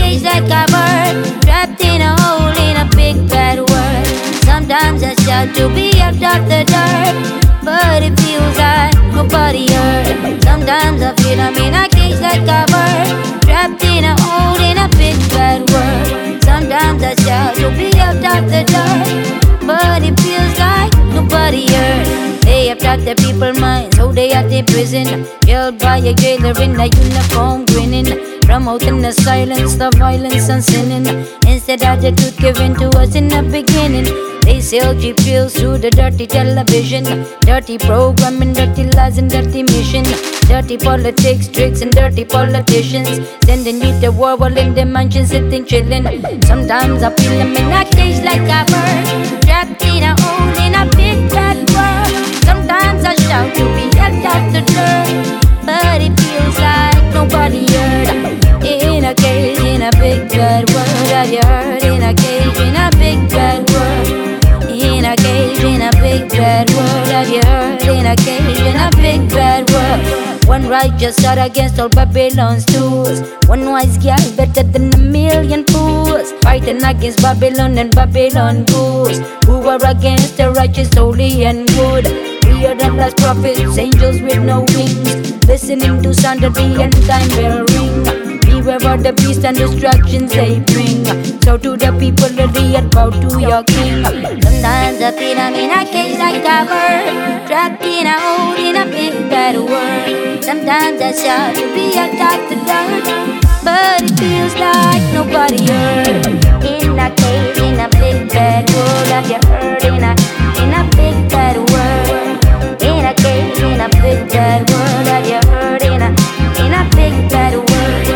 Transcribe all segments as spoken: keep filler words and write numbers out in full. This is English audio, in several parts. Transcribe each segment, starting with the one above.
cage like a bird, trapped in a hole in a big bad world. Sometimes I shout to be up off the dirt, but it feels like nobody heard. Sometimes I feel I'm in a cage like a bird, trapped in a hole in a big bad world. Sometimes I shout to be up off the dirt, but it feels like nobody heard. They have taught the people minds, so they are the prison, held by a jailer in a uniform grinning, promoting the silence, the violence and sinning, instead of the truth given to us in the beginning. They sell cheap thrills through the dirty television, dirty programming, dirty lies and dirty mission, dirty politics, tricks and dirty politicians, sending you to war while in the mansion sitting chilling. Sometimes I feel I'm in a cage like a bird, trapped in a hole in a big bad world. Sometimes I shout to be helped out the dirt, but it feels like nobody heard. In a cage in a big bad world, have you heard? In a cage in a big bad world. In a cage in a big bad world, have you heard? In a cage in a big bad world. One righteous shot against all Babylon's tools, one wise girl better than a million fools, fighting against Babylon and Babylon ghouls, who are against the righteous, holy and good. We are the last prophets, angels with no wings, listening to sound of the end time bell ring. Beware of the beast and distractions they bring, so to the people of the earth, bow to your king. Sometimes I feel I'm in a cage like a bird, trapped in a hole in a big bad world. Sometimes I shout to be a top the dirt, but it feels like nobody heard. In a cage in a big bad world, have you heard? In a, in a big bad world. In a cage in a big bad world, have you heard? In a, in a big bad world.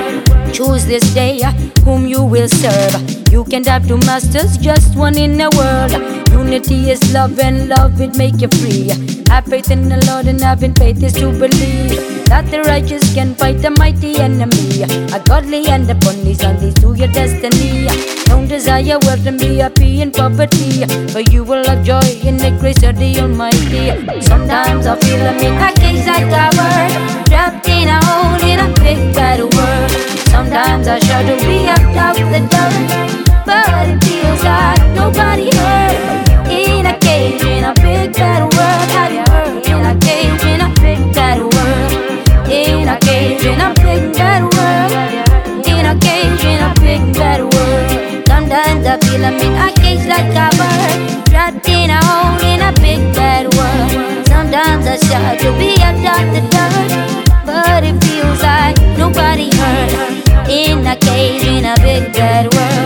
Choose this day whom you will serve. You can't have two masters, just one in the world. Unity is love and love will make you free. Have faith in the Lord and having faith is to believe that the righteous can fight the mighty enemy. A godly and a police and leads to your destiny. Don't desire wealth and be happy in poverty, but you will have joy in the grace of the Almighty. Sometimes I feel I'm in a cage like a bird, trapped in a hole in a big bad world. Sometimes I shout to be up out the dirt, but it feels like nobody heard. In a cage in a big bad world, have you heard? In a cage in a big bad world. In a cage in a big bad world. In a cage in a big bad world. Sometimes I feel I'm in a cage like a bird, trapped in a hole in a big bad world. Sometimes I shout to be up out the dirt, but it feels like nobody heard. In a cage in a big bad world.